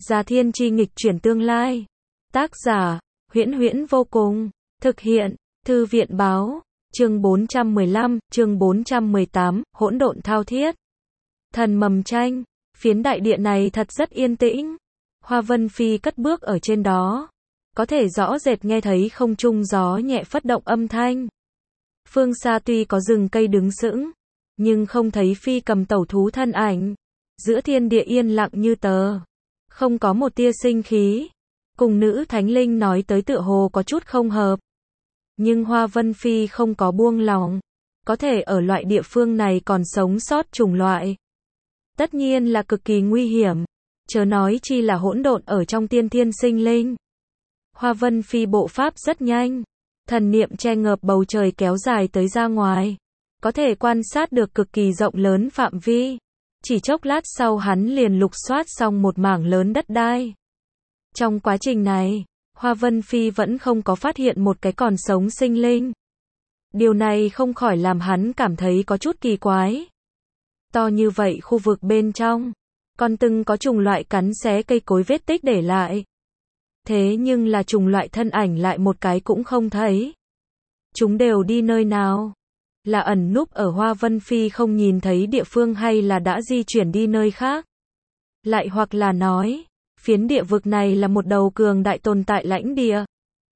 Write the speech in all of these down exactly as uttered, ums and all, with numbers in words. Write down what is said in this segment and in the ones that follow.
Già Thiên Chi nghịch chuyển tương lai. Tác giả, Huyễn Huyễn vô cùng. Thực hiện, Thư viện báo. Chương bốn trăm mười lăm, chương bốn trăm mười tám, hỗn độn thao thiết. Thần mầm tranh, phiến đại địa này thật rất yên tĩnh. Hoa Vân Phi cất bước ở trên đó. Có thể rõ rệt nghe thấy không trung gió nhẹ phất động âm thanh. Phương xa tuy có rừng cây đứng sững, nhưng không thấy phi cầm tẩu thú thân ảnh. Giữa thiên địa yên lặng như tờ. Không có một tia sinh khí. Cùng nữ thánh linh nói tới tựa hồ có chút không hợp. Nhưng Hoa Vân Phi không có buông lỏng. Có thể ở loại địa phương này còn sống sót chủng loại. Tất nhiên là cực kỳ nguy hiểm. Chớ nói chi là hỗn độn ở trong tiên thiên sinh linh. Hoa Vân Phi bộ pháp rất nhanh. Thần niệm che ngợp bầu trời kéo dài tới ra ngoài. Có thể quan sát được cực kỳ rộng lớn phạm vi. Chỉ chốc lát sau hắn liền lục soát xong một mảng lớn đất đai. Trong quá trình này, Hoa Vân Phi vẫn không có phát hiện một cái còn sống sinh linh. Điều này không khỏi làm hắn cảm thấy có chút kỳ quái. To như vậy khu vực bên trong, còn từng có chủng loại cắn xé cây cối vết tích để lại. Thế nhưng là chủng loại thân ảnh lại một cái cũng không thấy. Chúng đều đi nơi nào? Là ẩn núp ở Hoa Vân Phi không nhìn thấy địa phương hay là đã di chuyển đi nơi khác? Lại hoặc là nói, phiến địa vực này là một đầu cường đại tồn tại lãnh địa.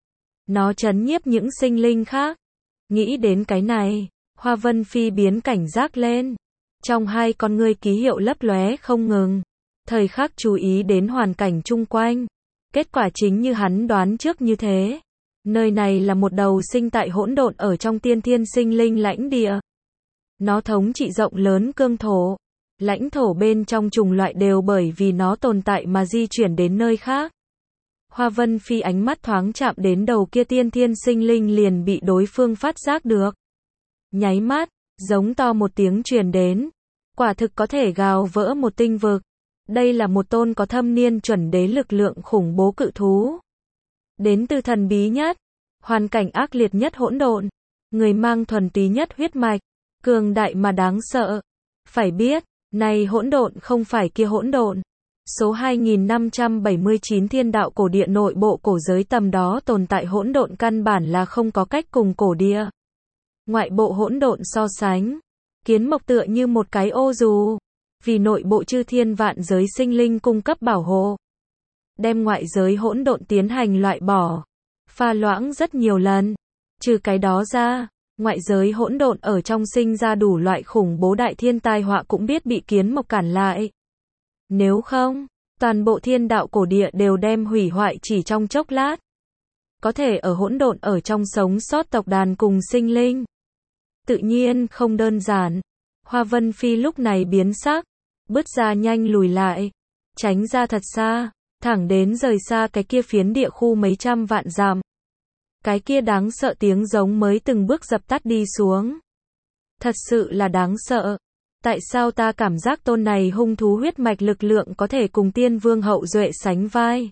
Nó trấn nhiếp những sinh linh khác. Nghĩ đến cái này, Hoa Vân Phi biến cảnh giác lên. Trong hai con ngươi ký hiệu lấp lóe không ngừng. Thời khắc chú ý đến hoàn cảnh chung quanh. Kết quả chính như hắn đoán trước như thế. Nơi này là một đầu sinh tại hỗn độn ở trong tiên thiên sinh linh lãnh địa. Nó thống trị rộng lớn cương thổ. Lãnh thổ bên trong chủng loại đều bởi vì nó tồn tại mà di chuyển đến nơi khác. Hoa Vân Phi ánh mắt thoáng chạm đến đầu kia tiên thiên sinh linh liền bị đối phương phát giác được. Nháy mắt, giống to một tiếng truyền đến. Quả thực có thể gào vỡ một tinh vực. Đây là một tôn có thâm niên chuẩn đế lực lượng khủng bố cự thú. Đến từ thần bí nhất, hoàn cảnh ác liệt nhất hỗn độn. Người mang thuần túy nhất huyết mạch, cường đại mà đáng sợ. Phải biết, này hỗn độn không phải kia hỗn độn. Số hai nghìn năm trăm bảy mươi chín thiên đạo cổ địa nội bộ cổ giới tầm đó tồn tại hỗn độn căn bản là không có cách cùng cổ địa. Ngoại bộ hỗn độn so sánh, kiến mộc tựa như một cái ô dù. Vì nội bộ chư thiên vạn giới sinh linh cung cấp bảo hộ. Đem ngoại giới hỗn độn tiến hành loại bỏ. Pha loãng rất nhiều lần. Trừ cái đó ra, ngoại giới hỗn độn ở trong sinh ra đủ loại khủng bố đại thiên tai họa cũng biết bị kiến mộc cản lại. Nếu không, toàn bộ thiên đạo cổ địa đều đem hủy hoại chỉ trong chốc lát. Có thể ở hỗn độn ở trong sống sót tộc đàn cùng sinh linh. Tự nhiên không đơn giản. Hoa Vân Phi lúc này biến sắc, bước ra nhanh lùi lại, tránh ra thật xa, thẳng đến rời xa cái kia phiến địa khu mấy trăm vạn dặm. Cái kia đáng sợ tiếng giống mới từng bước dập tắt đi xuống. Thật sự là đáng sợ. Tại sao ta cảm giác tôn này hung thú huyết mạch lực lượng có thể cùng tiên vương hậu duệ sánh vai?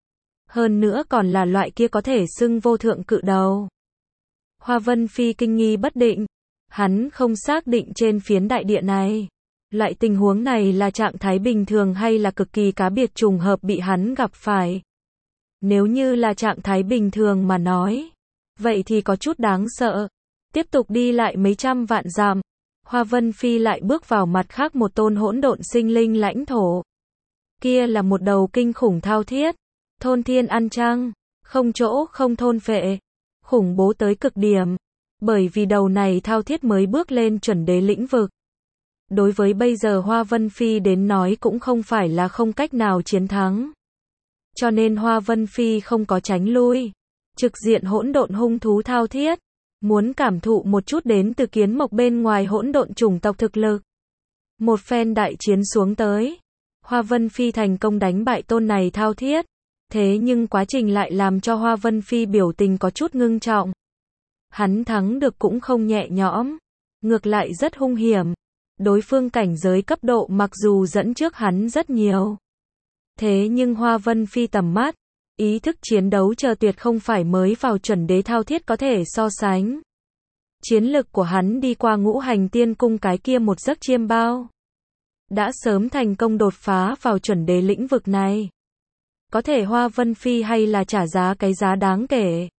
Hơn nữa còn là loại kia có thể xưng vô thượng cự đầu. Hoa Vân Phi kinh nghi bất định. Hắn không xác định trên phiến đại địa này. Loại tình huống này là trạng thái bình thường hay là cực kỳ cá biệt trùng hợp bị hắn gặp phải. Nếu như là trạng thái bình thường mà nói, vậy thì có chút đáng sợ. Tiếp tục đi lại mấy trăm vạn dặm, Hoa Vân Phi lại bước vào mặt khác một tôn hỗn độn sinh linh lãnh thổ. Kia là một đầu kinh khủng thao thiết, thôn thiên ăn trăng, không chỗ không thôn phệ, khủng bố tới cực điểm. Bởi vì đầu này thao thiết mới bước lên chuẩn đế lĩnh vực. Đối với bây giờ Hoa Vân Phi đến nói cũng không phải là không cách nào chiến thắng. Cho nên Hoa Vân Phi không có tránh lui. Trực diện hỗn độn hung thú thao thiết. Muốn cảm thụ một chút đến từ kiến mộc bên ngoài hỗn độn chủng tộc thực lực. Một phen đại chiến xuống tới. Hoa Vân Phi thành công đánh bại tôn này thao thiết. Thế nhưng quá trình lại làm cho Hoa Vân Phi biểu tình có chút ngưng trọng. Hắn thắng được cũng không nhẹ nhõm. Ngược lại rất hung hiểm. Đối phương cảnh giới cấp độ mặc dù dẫn trước hắn rất nhiều. Thế nhưng Hoa Vân Phi tầm mắt, ý thức chiến đấu chờ tuyệt không phải mới vào chuẩn đế thao thiết có thể so sánh. Chiến lực của hắn đi qua ngũ hành tiên cung cái kia một giấc chiêm bao. Đã sớm thành công đột phá vào chuẩn đế lĩnh vực này. Có thể Hoa Vân Phi hay là trả giá cái giá đáng kể,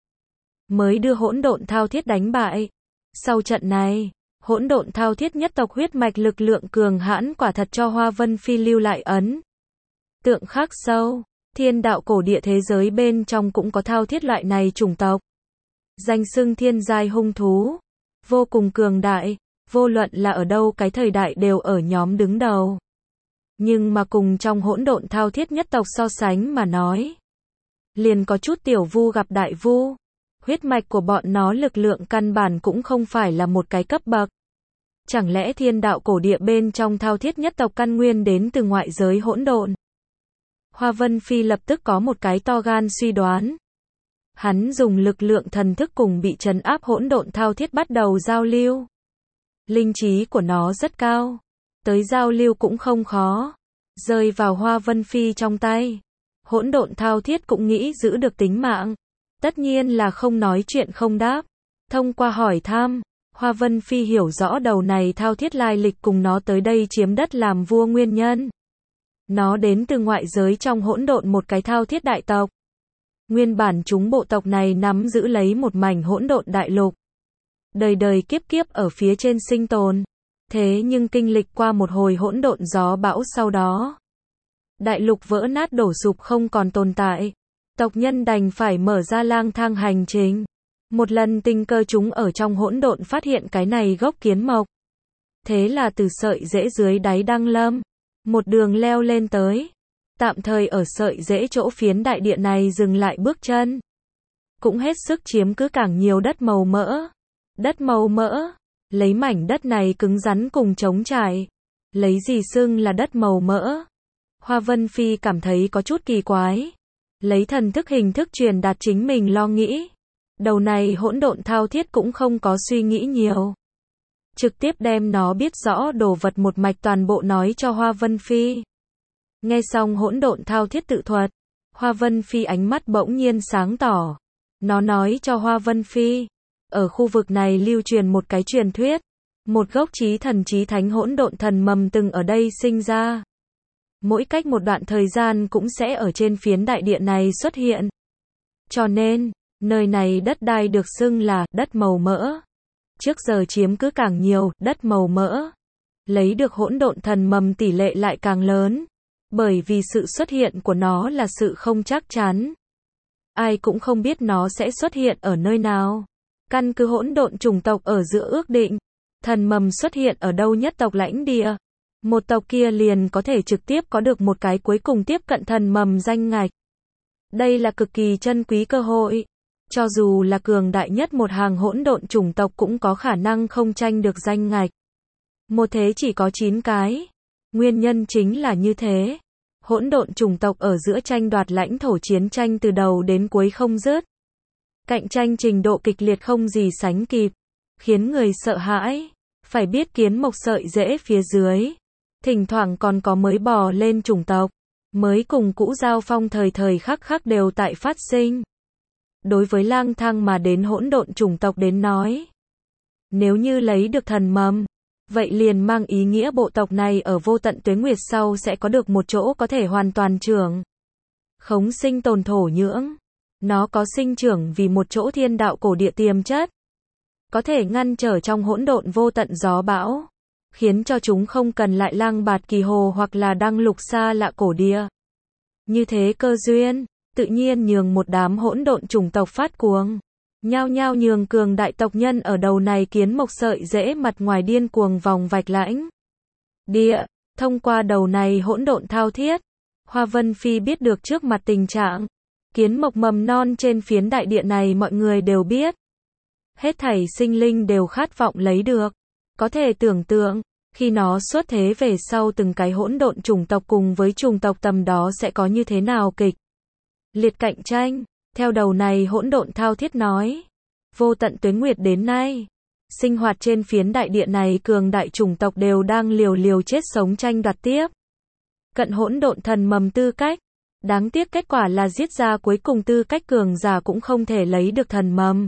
mới đưa hỗn độn thao thiết đánh bại. Sau trận này, hỗn độn thao thiết nhất tộc huyết mạch lực lượng cường hãn quả thật cho Hoa Vân Phi lưu lại ấn tượng khắc sâu. Thiên đạo cổ địa thế giới bên trong cũng có thao thiết loại này chủng tộc. Danh xưng thiên giai hung thú, vô cùng cường đại, vô luận là ở đâu cái thời đại đều ở nhóm đứng đầu. Nhưng mà cùng trong hỗn độn thao thiết nhất tộc so sánh mà nói, liền có chút tiểu vu gặp đại vu. Huyết mạch của bọn nó lực lượng căn bản cũng không phải là một cái cấp bậc. Chẳng lẽ thiên đạo cổ địa bên trong thao thiết nhất tộc căn nguyên đến từ ngoại giới hỗn độn? Hoa Vân Phi lập tức có một cái to gan suy đoán. Hắn dùng lực lượng thần thức cùng bị trấn áp hỗn độn thao thiết bắt đầu giao lưu. Linh trí của nó rất cao, tới giao lưu cũng không khó. Rơi vào Hoa Vân Phi trong tay, hỗn độn thao thiết cũng nghĩ giữ được tính mạng. Tất nhiên là không nói chuyện không đáp. Thông qua hỏi thăm, Hoa Vân Phi hiểu rõ đầu này thao thiết lai lịch cùng nó tới đây chiếm đất làm vua nguyên nhân. Nó đến từ ngoại giới trong hỗn độn một cái thao thiết đại tộc. Nguyên bản chúng bộ tộc này nắm giữ lấy một mảnh hỗn độn đại lục. Đời đời kiếp kiếp ở phía trên sinh tồn. Thế nhưng kinh lịch qua một hồi hỗn độn gió bão sau đó, đại lục vỡ nát đổ sụp không còn tồn tại. Tộc nhân đành phải mở ra lang thang hành trình. Một lần tình cờ chúng ở trong hỗn độn phát hiện cái này gốc kiến mộc. Thế là từ sợi rễ dưới đáy đăng lâm, một đường leo lên tới. Tạm thời ở sợi rễ chỗ phiến đại địa này dừng lại bước chân. Cũng hết sức chiếm cứ càng nhiều đất màu mỡ. Đất màu mỡ, lấy mảnh đất này cứng rắn cùng trống trải. Lấy gì xưng là đất màu mỡ? Hoa Vân Phi cảm thấy có chút kỳ quái. Lấy thần thức hình thức truyền đạt chính mình lo nghĩ. Đầu này hỗn độn thao thiết cũng không có suy nghĩ nhiều. Trực tiếp đem nó biết rõ đồ vật một mạch toàn bộ nói cho Hoa Vân Phi. Nghe xong hỗn độn thao thiết tự thuật, Hoa Vân Phi ánh mắt bỗng nhiên sáng tỏ. Nó nói cho Hoa Vân Phi, ở khu vực này lưu truyền một cái truyền thuyết. Một gốc chí thần chí thánh hỗn độn thần mầm từng ở đây sinh ra. Mỗi cách một đoạn thời gian cũng sẽ ở trên phiến đại địa này xuất hiện. Cho nên, nơi này đất đai được xưng là đất màu mỡ. Trước giờ chiếm cứ càng nhiều đất màu mỡ, lấy được hỗn độn thần mầm tỷ lệ lại càng lớn. Bởi vì sự xuất hiện của nó là sự không chắc chắn. Ai cũng không biết nó sẽ xuất hiện ở nơi nào. Căn cứ hỗn độn chủng tộc ở giữa ước định, thần mầm xuất hiện ở đâu nhất tộc lãnh địa, một tộc kia liền có thể trực tiếp có được một cái cuối cùng tiếp cận thần mầm danh ngạch. Đây là cực kỳ chân quý cơ hội. Cho dù là cường đại nhất một hàng hỗn độn chủng tộc cũng có khả năng không tranh được danh ngạch. Một thế chỉ có chín cái. Nguyên nhân chính là như thế. Hỗn độn chủng tộc ở giữa tranh đoạt lãnh thổ chiến tranh từ đầu đến cuối không dứt. Cạnh tranh trình độ kịch liệt không gì sánh kịp, khiến người sợ hãi. Phải biết kiến mộc sợi rễ phía dưới, thỉnh thoảng còn có mới bò lên chủng tộc, mới cùng cũ giao phong thời thời khắc khắc đều tại phát sinh. Đối với lang thang mà đến hỗn độn chủng tộc đến nói, nếu như lấy được thần mầm, vậy liền mang ý nghĩa bộ tộc này ở vô tận tuế nguyệt sau sẽ có được một chỗ có thể hoàn toàn trưởng khống sinh tồn thổ nhưỡng. Nó có sinh trưởng vì một chỗ thiên đạo cổ địa tiềm chất, có thể ngăn trở trong hỗn độn vô tận gió bão, khiến cho chúng không cần lại lang bạt kỳ hồ hoặc là đăng lục xa lạ cổ địa. Như thế cơ duyên, tự nhiên nhường một đám hỗn độn chủng tộc phát cuồng, nhao nhao nhường cường đại tộc nhân ở đầu này kiến mộc sợi rễ mặt ngoài điên cuồng vòng vạch lãnh địa. Thông qua đầu này hỗn độn thao thiết, Hoa Vân Phi biết được trước mặt tình trạng kiến mộc mầm non trên phiến đại địa này mọi người đều biết. Hết thảy sinh linh đều khát vọng lấy được. Có thể tưởng tượng, khi nó xuất thế về sau từng cái hỗn độn chủng tộc cùng với chủng tộc tầm đó sẽ có như thế nào kịch liệt cạnh tranh. Theo đầu này hỗn độn thao thiết nói, vô tận tuế nguyệt đến nay, sinh hoạt trên phiến đại địa này cường đại chủng tộc đều đang liều liều chết sống tranh đoạt tiếp cận hỗn độn thần mầm tư cách. Đáng tiếc kết quả là giết ra cuối cùng tư cách cường giả cũng không thể lấy được thần mầm.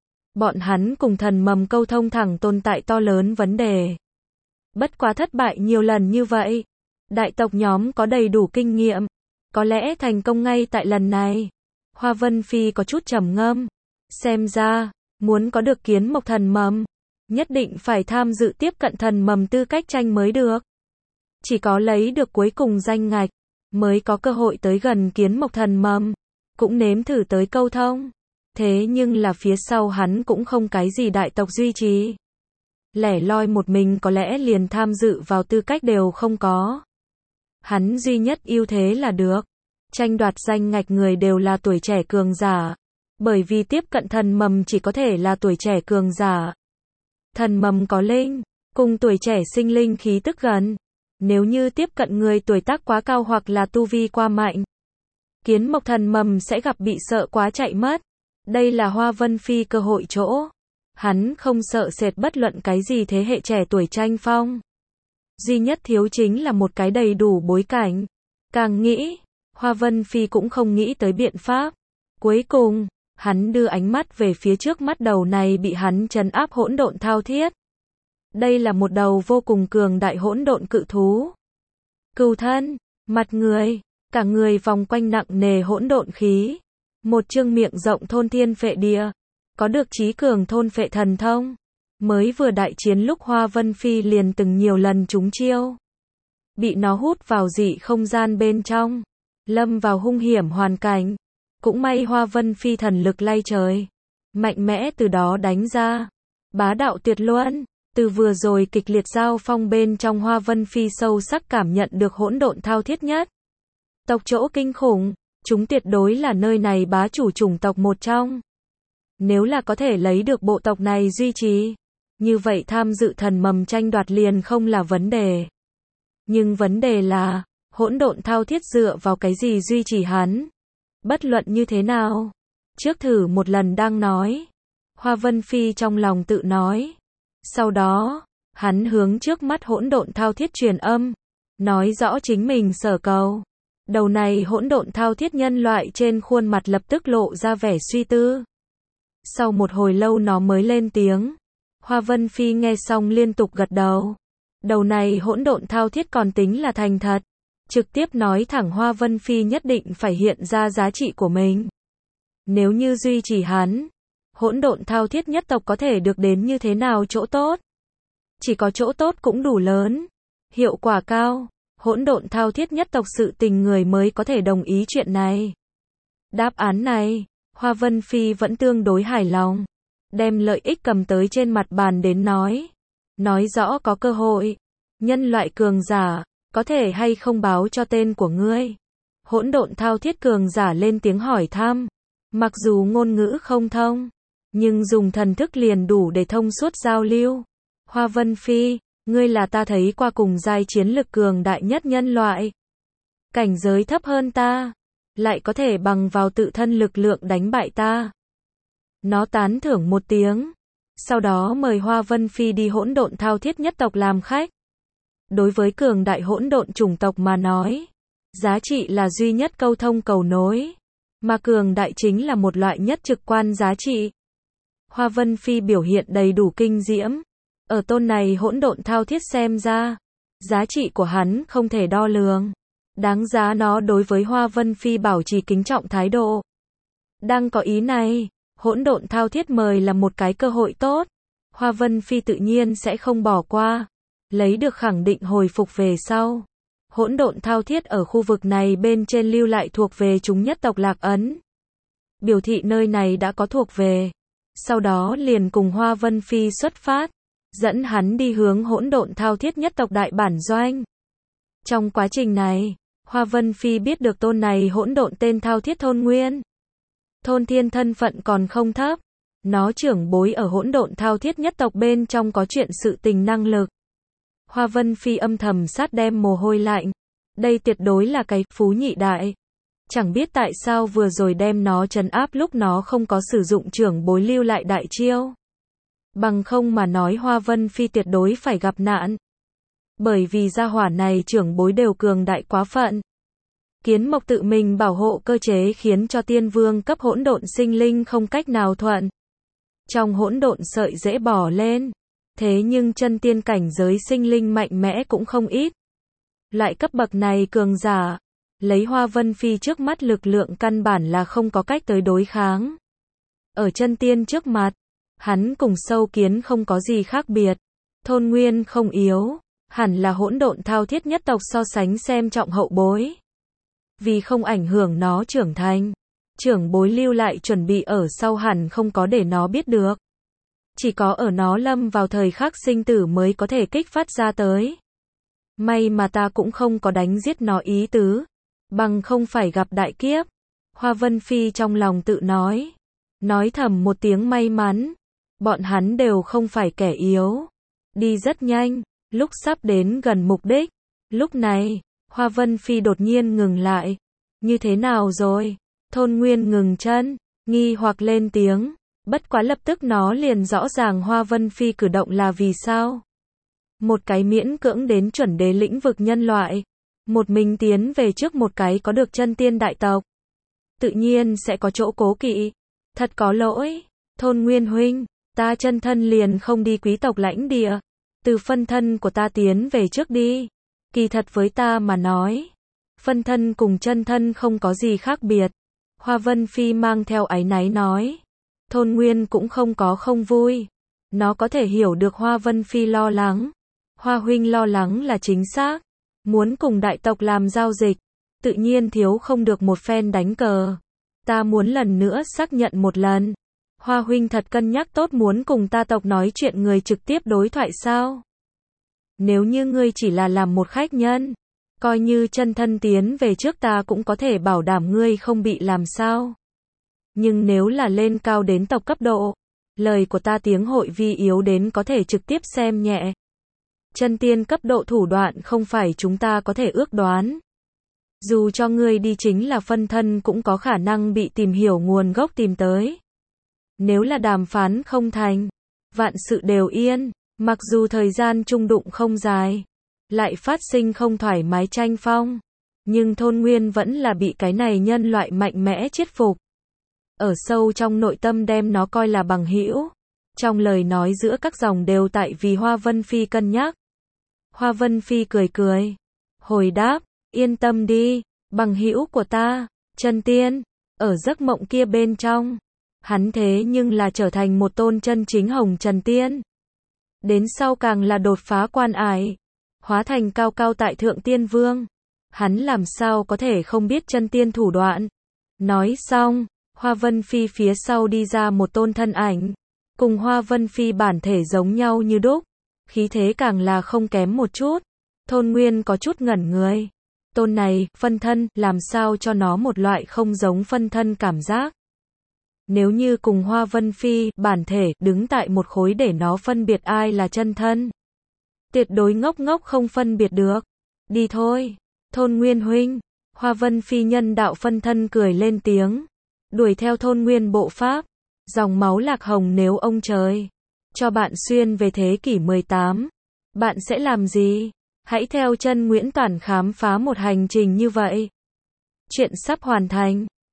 Bọn hắn cùng thần mầm câu thông thẳng tồn tại to lớn vấn đề. Bất quá thất bại nhiều lần như vậy, đại tộc nhóm có đầy đủ kinh nghiệm, có lẽ thành công ngay tại lần này. Hoa Vân Phi có chút trầm ngâm. Xem ra, muốn có được kiến mộc thần mầm, nhất định phải tham dự tiếp cận thần mầm tư cách tranh mới được. Chỉ có lấy được cuối cùng danh ngạch, mới có cơ hội tới gần kiến mộc thần mầm, cũng nếm thử tới câu thông. Thế nhưng là phía sau hắn cũng không cái gì đại tộc duy trì. Lẻ loi một mình có lẽ liền tham dự vào tư cách đều không có. Hắn duy nhất ưu thế là được tranh đoạt danh ngạch người đều là tuổi trẻ cường giả. Bởi vì tiếp cận thần mầm chỉ có thể là tuổi trẻ cường giả. Thần mầm có linh, cùng tuổi trẻ sinh linh khí tức gần. Nếu như tiếp cận người tuổi tác quá cao hoặc là tu vi quá mạnh, kiến mộc thần mầm sẽ gặp bị sợ quá chạy mất. Đây là Hoa Vân Phi cơ hội chỗ. Hắn không sợ sệt bất luận cái gì thế hệ trẻ tuổi tranh phong. Duy nhất thiếu chính là một cái đầy đủ bối cảnh. Càng nghĩ, Hoa Vân Phi cũng không nghĩ tới biện pháp. Cuối cùng, hắn đưa ánh mắt về phía trước mắt đầu này bị hắn trấn áp hỗn độn thao thiết. Đây là một đầu vô cùng cường đại hỗn độn cự thú. Cừu thân, mặt người, cả người vòng quanh nặng nề hỗn độn khí. Một chương miệng rộng thôn thiên phệ địa, có được trí cường thôn phệ thần thông. Mới vừa đại chiến lúc Hoa Vân Phi liền từng nhiều lần trúng chiêu. Bị nó hút vào dị không gian bên trong, lâm vào hung hiểm hoàn cảnh. Cũng may Hoa Vân Phi thần lực lay trời, mạnh mẽ từ đó đánh ra. Bá đạo tuyệt luân, từ vừa rồi kịch liệt giao phong bên trong Hoa Vân Phi sâu sắc cảm nhận được hỗn độn thao thiết nhất. Tộc chỗ kinh khủng, chúng tuyệt đối là nơi này bá chủ chủng tộc một trong. Nếu là có thể lấy được bộ tộc này duy trì, như vậy tham dự thần mầm tranh đoạt liền không là vấn đề. Nhưng vấn đề là, hỗn độn thao thiết dựa vào cái gì duy trì hắn? Bất luận như thế nào? Trước thử một lần đang nói. Hoa Vân Phi trong lòng tự nói. Sau đó, hắn hướng trước mắt hỗn độn thao thiết truyền âm, nói rõ chính mình sở cầu. Đầu này hỗn độn thao thiết nhân loại trên khuôn mặt lập tức lộ ra vẻ suy tư. Sau một hồi lâu nó mới lên tiếng. Hoa Vân Phi nghe xong liên tục gật đầu. Đầu này hỗn độn thao thiết còn tính là thành thật. Trực tiếp nói thẳng Hoa Vân Phi nhất định phải hiện ra giá trị của mình. Nếu như duy trì hắn, hỗn độn thao thiết nhất tộc có thể được đến như thế nào chỗ tốt? Chỉ có chỗ tốt cũng đủ lớn, hiệu quả cao. Hỗn độn thao thiết nhất tộc sự tình người mới có thể đồng ý chuyện này. Đáp án này, Hoa Vân Phi vẫn tương đối hài lòng. Đem lợi ích cầm tới trên mặt bàn đến nói. Nói rõ có cơ hội. Nhân loại cường giả, có thể hay không báo cho tên của ngươi? Hỗn độn thao thiết cường giả lên tiếng hỏi thăm. Mặc dù ngôn ngữ không thông, nhưng dùng thần thức liền đủ để thông suốt giao lưu. Hoa Vân Phi, ngươi là ta thấy qua cùng giai chiến lực cường đại nhất nhân loại. Cảnh giới thấp hơn ta, lại có thể bằng vào tự thân lực lượng đánh bại ta. Nó tán thưởng một tiếng, sau đó mời Hoa Vân Phi đi hỗn độn thao thiết nhất tộc làm khách. Đối với cường đại hỗn độn chủng tộc mà nói, giá trị là duy nhất câu thông cầu nối, mà cường đại chính là một loại nhất trực quan giá trị. Hoa Vân Phi biểu hiện đầy đủ kinh diễm. Ở tôn này hỗn độn thao thiết xem ra, giá trị của hắn không thể đo lường. Đáng giá nó đối với Hoa Vân Phi bảo trì kính trọng thái độ. Đang có ý này, hỗn độn thao thiết mời là một cái cơ hội tốt. Hoa Vân Phi tự nhiên sẽ không bỏ qua. Lấy được khẳng định hồi phục về sau. Hỗn độn thao thiết ở khu vực này bên trên lưu lại thuộc về chúng nhất tộc Lạc Ấn. Biểu thị nơi này đã có thuộc về. Sau đó liền cùng Hoa Vân Phi xuất phát, dẫn hắn đi hướng hỗn độn thao thiết nhất tộc đại bản doanh. Trong quá trình này, Hoa Vân Phi biết được tôn này hỗn độn tên thao thiết thôn nguyên. Thôn thiên thân phận còn không thấp. Nó trưởng bối ở hỗn độn thao thiết nhất tộc bên trong có chuyện sự tình năng lực. Hoa Vân Phi âm thầm sát đem mồ hôi lạnh. Đây tuyệt đối là cái phú nhị đại. Chẳng biết tại sao vừa rồi đem nó trấn áp lúc nó không có sử dụng trưởng bối lưu lại đại chiêu. Bằng không mà nói Hoa Vân Phi tuyệt đối phải gặp nạn. Bởi vì gia hỏa này trưởng bối đều cường đại quá phận. Kiến mộc tự mình bảo hộ cơ chế khiến cho tiên vương cấp hỗn độn sinh linh không cách nào thuận. Trong hỗn độn sợi dễ bỏ lên. Thế nhưng chân tiên cảnh giới sinh linh mạnh mẽ cũng không ít. Loại cấp bậc này cường giả, Lấy Hoa Vân Phi trước mắt lực lượng căn bản là không có cách tới đối kháng. Ở chân tiên trước mặt, hắn cùng sâu kiến không có gì khác biệt. Thôn Nguyên không yếu, hẳn là hỗn độn thao thiết nhất tộc so sánh xem trọng hậu bối. Vì không ảnh hưởng nó trưởng thành, trưởng bối lưu lại chuẩn bị ở sau hẳn không có để nó biết được. Chỉ có ở nó lâm vào thời khắc sinh tử mới có thể kích phát ra tới. May mà ta cũng không có đánh giết nó ý tứ, bằng không phải gặp đại kiếp. Hoa Vân Phi trong lòng tự nói. Nói thầm một tiếng may mắn. Bọn hắn đều không phải kẻ yếu. Đi rất nhanh, lúc sắp đến gần mục đích. Lúc này, Hoa Vân Phi đột nhiên ngừng lại. Như thế nào rồi? Thôn Nguyên ngừng chân, nghi hoặc lên tiếng. Bất quá lập tức nó liền rõ ràng Hoa Vân Phi cử động là vì sao. Một cái miễn cưỡng đến chuẩn đế lĩnh vực nhân loại. Một mình tiến về trước một cái có được chân tiên đại tộc. Tự nhiên sẽ có chỗ cố kỵ. Thật có lỗi. Thôn Nguyên huynh, ta chân thân liền không đi quý tộc lãnh địa. Từ phân thân của ta tiến về trước đi. Kỳ thật với ta mà nói, phân thân cùng chân thân không có gì khác biệt. Hoa Vân Phi mang theo áy náy nói. Thôn Nguyên cũng không có không vui. Nó có thể hiểu được Hoa Vân Phi lo lắng. Hoa huynh lo lắng là chính xác. Muốn cùng đại tộc làm giao dịch, tự nhiên thiếu không được một phen đánh cờ. Ta muốn lần nữa xác nhận một lần. Hoa huynh thật cân nhắc tốt muốn cùng ta tộc nói chuyện người trực tiếp đối thoại sao? Nếu như ngươi chỉ là làm một khách nhân, coi như chân thân tiến về trước ta cũng có thể bảo đảm ngươi không bị làm sao. Nhưng nếu là lên cao đến tộc cấp độ, lời của ta tiếng hội vi yếu đến có thể trực tiếp xem nhẹ. Chân tiên cấp độ thủ đoạn không phải chúng ta có thể ước đoán. Dù cho ngươi đi chính là phân thân cũng có khả năng bị tìm hiểu nguồn gốc tìm tới. Nếu là đàm phán không thành, vạn sự đều yên, mặc dù thời gian chung đụng không dài, lại phát sinh không thoải mái tranh phong, nhưng Thôn Nguyên vẫn là bị cái này nhân loại mạnh mẽ chết phục. Ở sâu trong nội tâm đem nó coi là bằng hữu. Trong lời nói giữa các dòng đều tại vì Hoa Vân Phi cân nhắc. Hoa Vân Phi cười cười, hồi đáp, yên tâm đi, bằng hữu của ta, chân tiên, ở giấc mộng kia bên trong, hắn thế nhưng là trở thành một tôn chân chính hồng trần tiên. Đến sau càng là đột phá quan ải, hóa thành cao cao tại thượng tiên vương. Hắn làm sao có thể không biết chân tiên thủ đoạn. Nói xong, Hoa Vân Phi phía sau đi ra một tôn thân ảnh, cùng Hoa Vân Phi bản thể giống nhau như đúc, khí thế càng là không kém một chút. Thôn Nguyên có chút ngẩn người. Tôn này, phân thân, làm sao cho nó một loại không giống phân thân cảm giác. Nếu như cùng Hoa Vân Phi, bản thể, đứng tại một khối để nó phân biệt ai là chân thân. Tuyệt đối ngốc ngốc không phân biệt được. Đi thôi. Thôn Nguyên huynh. Hoa Vân Phi nhân đạo phân thân cười lên tiếng. Đuổi theo Thôn Nguyên bộ pháp. Dòng máu lạc hồng nếu ông trời cho bạn xuyên về thế kỷ mười tám. Bạn sẽ làm gì? Hãy theo chân Nguyễn Toản khám phá một hành trình như vậy. Chuyện sắp hoàn thành.